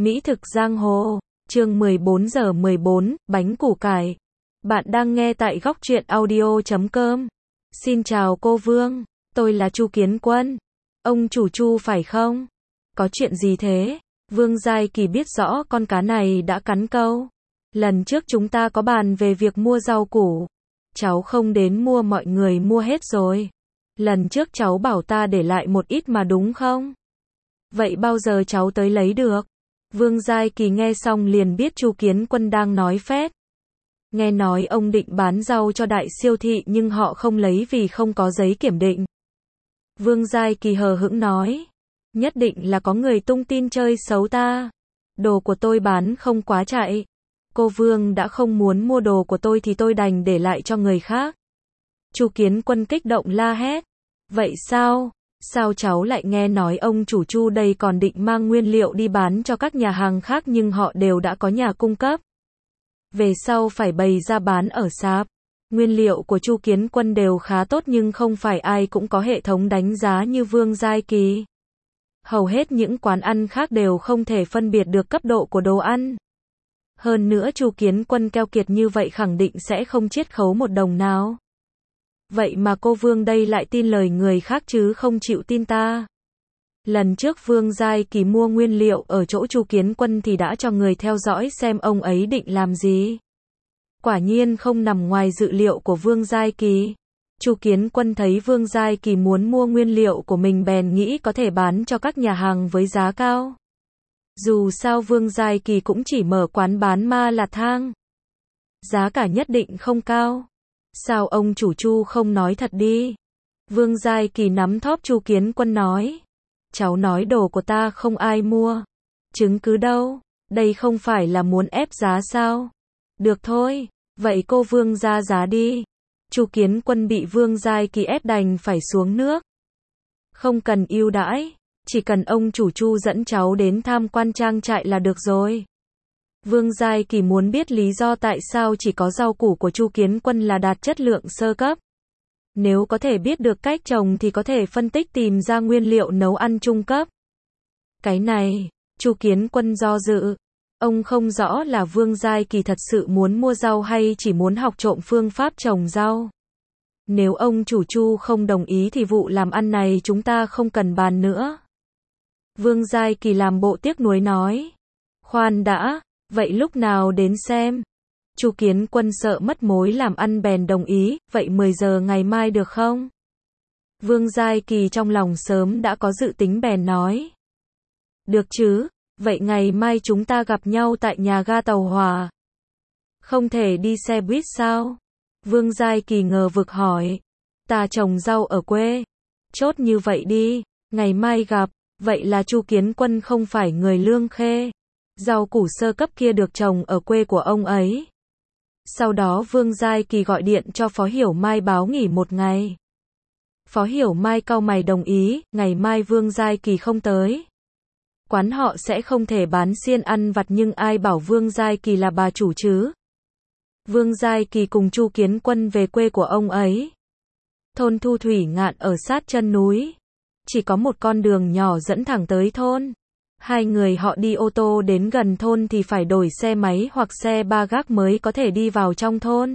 Mỹ thực giang hồ, chương 14:14, bánh củ cải. Bạn đang nghe tại góc truyện audio.com. Xin chào cô Vương, tôi là Chu Kiến Quân. Ông chủ Chu phải không? Có chuyện gì thế? Vương Giai Kỳ biết rõ con cá này đã cắn câu. Lần trước chúng ta có bàn về việc mua rau củ. Cháu không đến mua, mọi người mua hết rồi. Lần trước cháu bảo ta để lại một ít mà đúng không? Vậy bao giờ cháu tới lấy được? Vương Giai Kỳ nghe xong liền biết Chu Kiến Quân đang nói phét. Nghe nói ông định bán rau cho đại siêu thị nhưng họ không lấy vì không có giấy kiểm định. Vương Giai Kỳ hờ hững nói. Nhất định là có người tung tin chơi xấu ta. Đồ của tôi bán không quá chạy. Cô Vương đã không muốn mua đồ của tôi thì tôi đành để lại cho người khác. Chu Kiến Quân kích động la hét. Vậy sao? Sao cháu lại nghe nói ông chủ Chu đây còn định mang nguyên liệu đi bán cho các nhà hàng khác nhưng họ đều đã có nhà cung cấp. Về sau phải bày ra bán ở sạp. Nguyên liệu của Chu Kiến Quân đều khá tốt nhưng không phải ai cũng có hệ thống đánh giá như Vương Giai Kỳ. Hầu hết những quán ăn khác đều không thể phân biệt được cấp độ của đồ ăn. Hơn nữa Chu Kiến Quân keo kiệt như vậy khẳng định sẽ không chiết khấu một đồng nào. Vậy mà cô Vương đây lại tin lời người khác chứ không chịu tin ta. Lần trước Vương Giai Kỳ mua nguyên liệu ở chỗ Chu Kiến Quân thì đã cho người theo dõi xem ông ấy định làm gì. Quả nhiên không nằm ngoài dự liệu của Vương Giai Kỳ. Chu Kiến Quân thấy Vương Giai Kỳ muốn mua nguyên liệu của mình bèn nghĩ có thể bán cho các nhà hàng với giá cao. Dù sao Vương Giai Kỳ cũng chỉ mở quán bán ma lạt thang. Giá cả nhất định không cao. Sao ông chủ Chu không nói thật đi? Vương Giai Kỳ nắm thóp Chu Kiến Quân nói. Cháu nói đồ của ta không ai mua. Chứng cứ đâu? Đây không phải là muốn ép giá sao? Được thôi, vậy cô Vương ra giá đi. Chu Kiến Quân bị Vương Giai Kỳ ép đành phải xuống nước. Không cần ưu đãi, chỉ cần ông chủ Chu dẫn cháu đến tham quan trang trại là được rồi. Vương Giai Kỳ muốn biết lý do tại sao chỉ có rau củ của Chu Kiến Quân là đạt chất lượng sơ cấp. Nếu có thể biết được cách trồng thì có thể phân tích tìm ra nguyên liệu nấu ăn trung cấp. Cái này, Chu Kiến Quân do dự. Ông không rõ là Vương Giai Kỳ thật sự muốn mua rau hay chỉ muốn học trộm phương pháp trồng rau. Nếu ông chủ Chu không đồng ý thì vụ làm ăn này chúng ta không cần bàn nữa. Vương Giai Kỳ làm bộ tiếc nuối nói. Khoan đã, vậy lúc nào đến xem? Chu Kiến Quân sợ mất mối làm ăn bèn đồng ý, vậy 10 giờ ngày mai được không? Vương Giai Kỳ trong lòng sớm đã có dự tính bèn nói. Được chứ, vậy ngày mai chúng ta gặp nhau tại nhà ga tàu hỏa. Không thể đi xe buýt sao? Vương Giai Kỳ ngờ vực hỏi. Ta trồng rau ở quê. Chốt như vậy đi, ngày mai gặp, vậy là Chu Kiến Quân không phải người Lương Khê. Rau củ sơ cấp kia được trồng ở quê của ông ấy. Sau đó Vương Giai Kỳ gọi điện cho Phó Hiểu Mai báo nghỉ một ngày. Phó Hiểu Mai cau mày đồng ý, ngày mai Vương Giai Kỳ không tới. Quán họ sẽ không thể bán xiên ăn vặt nhưng ai bảo Vương Giai Kỳ là bà chủ chứ. Vương Giai Kỳ cùng Chu Kiến Quân về quê của ông ấy. Thôn Thu Thủy Ngạn ở sát chân núi. Chỉ có một con đường nhỏ dẫn thẳng tới thôn. Hai người họ đi ô tô đến gần thôn thì phải đổi xe máy hoặc xe ba gác mới có thể đi vào trong thôn.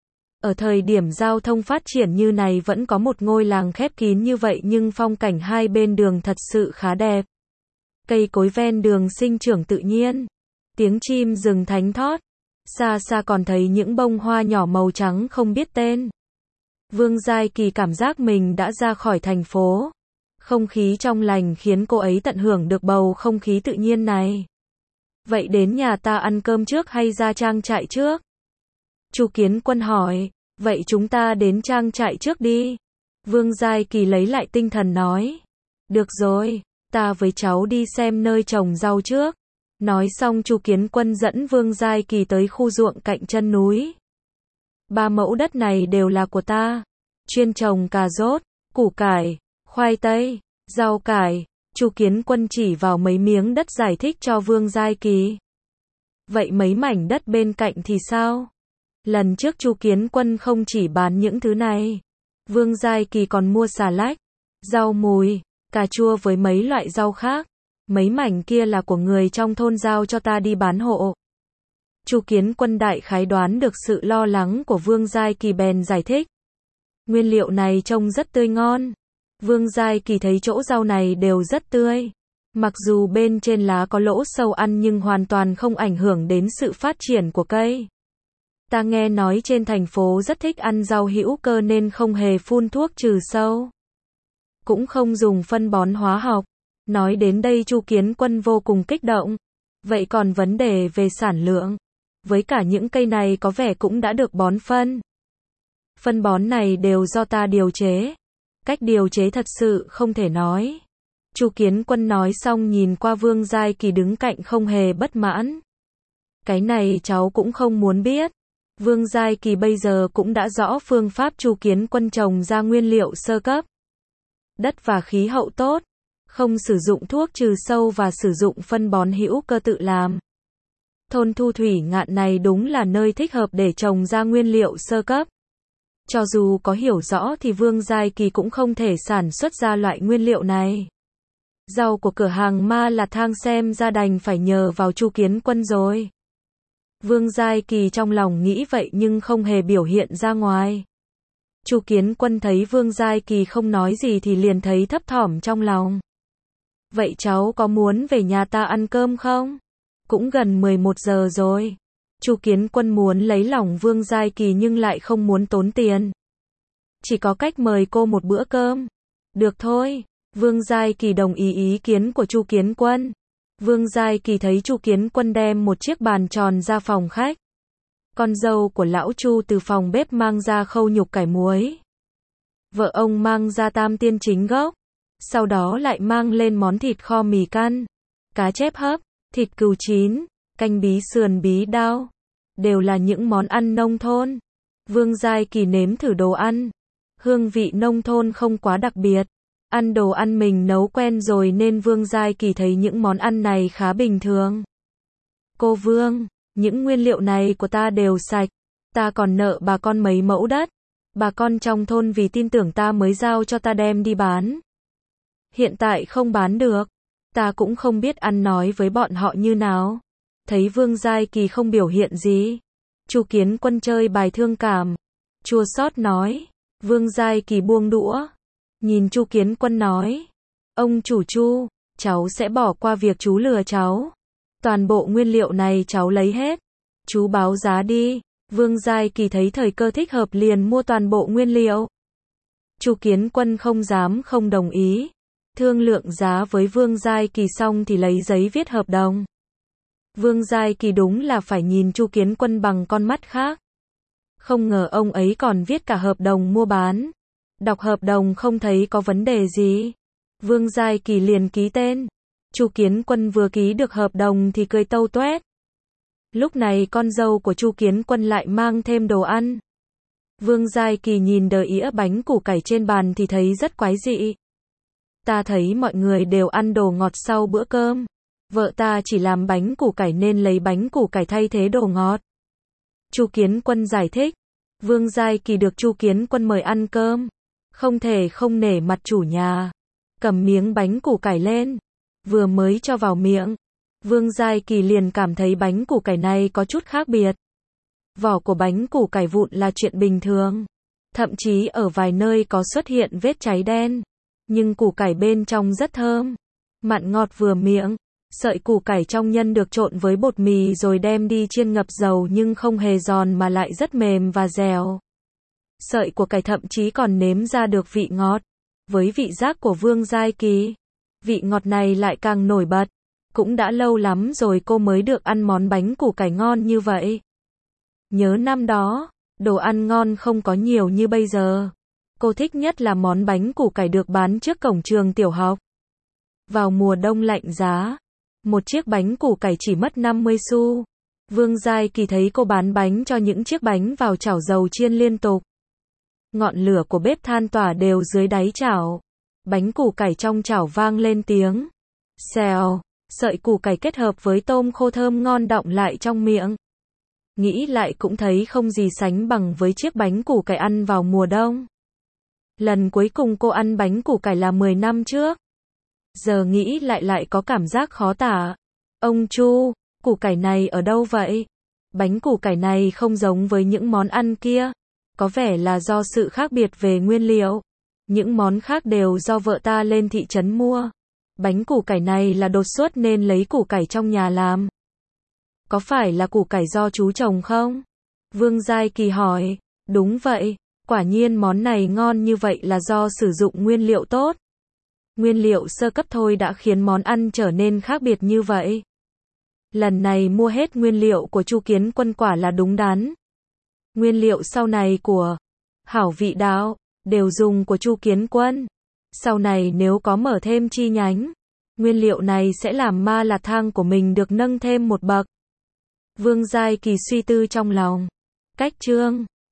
Ở thời điểm giao thông phát triển như này vẫn có một ngôi làng khép kín như vậy nhưng phong cảnh hai bên đường thật sự khá đẹp. Cây cối ven đường sinh trưởng tự nhiên. Tiếng chim rừng thánh thót. Xa xa còn thấy những bông hoa nhỏ màu trắng không biết tên. Vương Giai Kỳ cảm giác mình đã ra khỏi thành phố. Không khí trong lành khiến cô ấy tận hưởng được bầu không khí tự nhiên này. Vậy đến nhà ta ăn cơm trước hay ra trang trại trước? Chu Kiến Quân hỏi. Vậy chúng ta đến trang trại trước đi. Vương Giai Kỳ lấy lại tinh thần nói. Được rồi, ta với cháu đi xem nơi trồng rau trước. Nói xong Chu Kiến Quân dẫn Vương Giai Kỳ tới khu ruộng cạnh chân núi. 3 mẫu đất này đều là của ta. Chuyên trồng cà rốt, củ cải, khoai tây, rau cải. Chu Kiến Quân chỉ vào mấy miếng đất giải thích cho Vương Giai Kỳ. Vậy mấy mảnh đất bên cạnh thì sao? Lần trước Chu Kiến Quân không chỉ bán những thứ này. Vương Giai Kỳ còn mua xà lách, rau mùi, cà chua với mấy loại rau khác. mấy mảnh kia là của người trong thôn giao cho ta đi bán hộ. Chu Kiến Quân đại khái đoán được sự lo lắng của Vương Giai Kỳ bèn giải thích. Nguyên liệu này trông rất tươi ngon. Vương Giai Kỳ thấy chỗ rau này đều rất tươi. Mặc dù bên trên lá có lỗ sâu ăn nhưng hoàn toàn không ảnh hưởng đến sự phát triển của cây. Ta nghe nói trên thành phố rất thích ăn rau hữu cơ nên không hề phun thuốc trừ sâu. Cũng không dùng phân bón hóa học. Nói đến đây Chu Kiến Quân vô cùng kích động. Vậy còn vấn đề về sản lượng? Với cả những cây này có vẻ cũng đã được bón phân. Phân bón này đều do ta điều chế. Cách điều chế thật sự không thể nói. Chu Kiến Quân nói xong nhìn qua Vương Giai Kỳ đứng cạnh không hề bất mãn. Cái này cháu cũng không muốn biết. Vương Giai Kỳ bây giờ cũng đã rõ phương pháp Chu Kiến Quân trồng ra nguyên liệu sơ cấp. Đất và khí hậu tốt, không sử dụng thuốc trừ sâu và sử dụng phân bón hữu cơ tự làm. Thôn Thu Thủy Ngạn này đúng là nơi thích hợp để trồng ra nguyên liệu sơ cấp. Cho dù có hiểu rõ thì Vương Giai Kỳ cũng không thể sản xuất ra loại nguyên liệu này. Rau của cửa hàng Ma Lạt Thang xem ra đành phải nhờ vào Chu Kiến Quân rồi. Vương Giai Kỳ trong lòng nghĩ vậy nhưng không hề biểu hiện ra ngoài. Chu Kiến Quân thấy Vương Giai Kỳ không nói gì thì liền thấy thấp thỏm trong lòng. Vậy cháu có muốn về nhà ta ăn cơm không? Cũng gần 11 giờ rồi. Chu Kiến Quân muốn lấy lòng Vương Giai Kỳ nhưng lại không muốn tốn tiền. Chỉ có cách mời cô một bữa cơm. Được thôi. Vương Giai Kỳ đồng ý ý kiến của Chu Kiến Quân. Vương Giai Kỳ thấy Chu Kiến Quân đem một chiếc bàn tròn ra phòng khách. Con dâu của lão Chu từ phòng bếp mang ra khâu nhục cải muối. Vợ ông mang ra tam tiên chính gốc. Sau đó lại mang lên món thịt kho mì căn, cá chép hấp, thịt cừu chín, canh bí sườn bí đao. Đều là những món ăn nông thôn. Vương Giai Kỳ nếm thử đồ ăn. Hương vị nông thôn không quá đặc biệt. Ăn đồ ăn mình nấu quen rồi nên Vương Giai Kỳ thấy những món ăn này khá bình thường. Cô Vương, những nguyên liệu này của ta đều sạch. Ta còn nợ bà con mấy mẫu đất. Bà con trong thôn vì tin tưởng ta mới giao cho ta đem đi bán. Hiện tại không bán được. Ta cũng không biết ăn nói với bọn họ như nào. Thấy Vương Giai Kỳ không biểu hiện gì. Chu Kiến Quân chơi bài thương cảm. Chua xót nói. Vương Giai Kỳ buông đũa. Nhìn Chu Kiến Quân nói. Ông chủ Chu, cháu sẽ bỏ qua việc chú lừa cháu. Toàn bộ nguyên liệu này cháu lấy hết. Chú báo giá đi. Vương Giai Kỳ thấy thời cơ thích hợp liền mua toàn bộ nguyên liệu. Chu Kiến Quân không dám không đồng ý. Thương lượng giá với Vương Giai Kỳ xong thì lấy giấy viết hợp đồng. Vương Giai Kỳ đúng là phải nhìn Chu Kiến Quân bằng con mắt khác. Không ngờ ông ấy còn viết cả hợp đồng mua bán. Đọc hợp đồng không thấy có vấn đề gì. Vương Giai Kỳ liền ký tên. Chu Kiến Quân vừa ký được hợp đồng thì cười tâu toét. Lúc này con dâu của Chu Kiến Quân lại mang thêm đồ ăn. Vương Giai Kỳ nhìn đờ ĩa bánh củ cải trên bàn thì thấy rất quái dị. Ta thấy mọi người đều ăn đồ ngọt sau bữa cơm. Vợ ta chỉ làm bánh củ cải nên lấy bánh củ cải thay thế đồ ngọt. Chu Kiến Quân giải thích. Vương Giai Kỳ được Chu Kiến Quân mời ăn cơm. Không thể không nể mặt chủ nhà. Cầm miếng bánh củ cải lên. Vừa mới cho vào miệng. Vương Giai Kỳ liền cảm thấy bánh củ cải này có chút khác biệt. Vỏ của bánh củ cải vụn là chuyện bình thường. Thậm chí ở vài nơi có xuất hiện vết cháy đen. Nhưng củ cải bên trong rất thơm. Mặn ngọt vừa miệng. Sợi củ cải trong nhân được trộn với bột mì rồi đem đi chiên ngập dầu nhưng không hề giòn mà lại rất mềm và dẻo. Sợi của cải thậm chí còn nếm ra được vị ngọt. Với vị giác của Vương Giai Kỳ, vị ngọt này lại càng nổi bật. Cũng đã lâu lắm rồi cô mới được ăn món bánh củ cải ngon như vậy. Nhớ năm đó, đồ ăn ngon không có nhiều như bây giờ. Cô thích nhất là món bánh củ cải được bán trước cổng trường tiểu học. Vào mùa đông lạnh giá, một chiếc bánh củ cải chỉ mất 50 xu. Vương Giai Kỳ thấy cô bán bánh cho những chiếc bánh vào chảo dầu chiên liên tục. Ngọn lửa của bếp than tỏa đều dưới đáy chảo. Bánh củ cải trong chảo vang lên tiếng xèo. Sợi củ cải kết hợp với tôm khô thơm ngon đọng lại trong miệng. Nghĩ lại cũng thấy không gì sánh bằng với chiếc bánh củ cải ăn vào mùa đông. Lần cuối cùng cô ăn bánh củ cải là 10 năm trước. Giờ nghĩ lại có cảm giác khó tả. Ông Chu, củ cải này ở đâu vậy? Bánh củ cải này không giống với những món ăn kia. Có vẻ là do sự khác biệt về nguyên liệu. Những món khác đều do vợ ta lên thị trấn mua. Bánh củ cải này là đột xuất nên lấy củ cải trong nhà làm. Có phải là củ cải do chú trồng không? Vương Giai Kỳ hỏi. Đúng vậy, quả nhiên món này ngon như vậy là do sử dụng nguyên liệu tốt. Nguyên liệu sơ cấp thôi đã khiến món ăn trở nên khác biệt như vậy. Lần này mua hết nguyên liệu của Chu Kiến Quân quả là đúng đắn. Nguyên liệu sau này của Hảo Vị Đạo đều dùng của Chu Kiến Quân. Sau này nếu có mở thêm chi nhánh, nguyên liệu này sẽ làm ma lạt thang của mình được nâng thêm một bậc. Vương Giai Kỳ suy tư trong lòng. Cách chương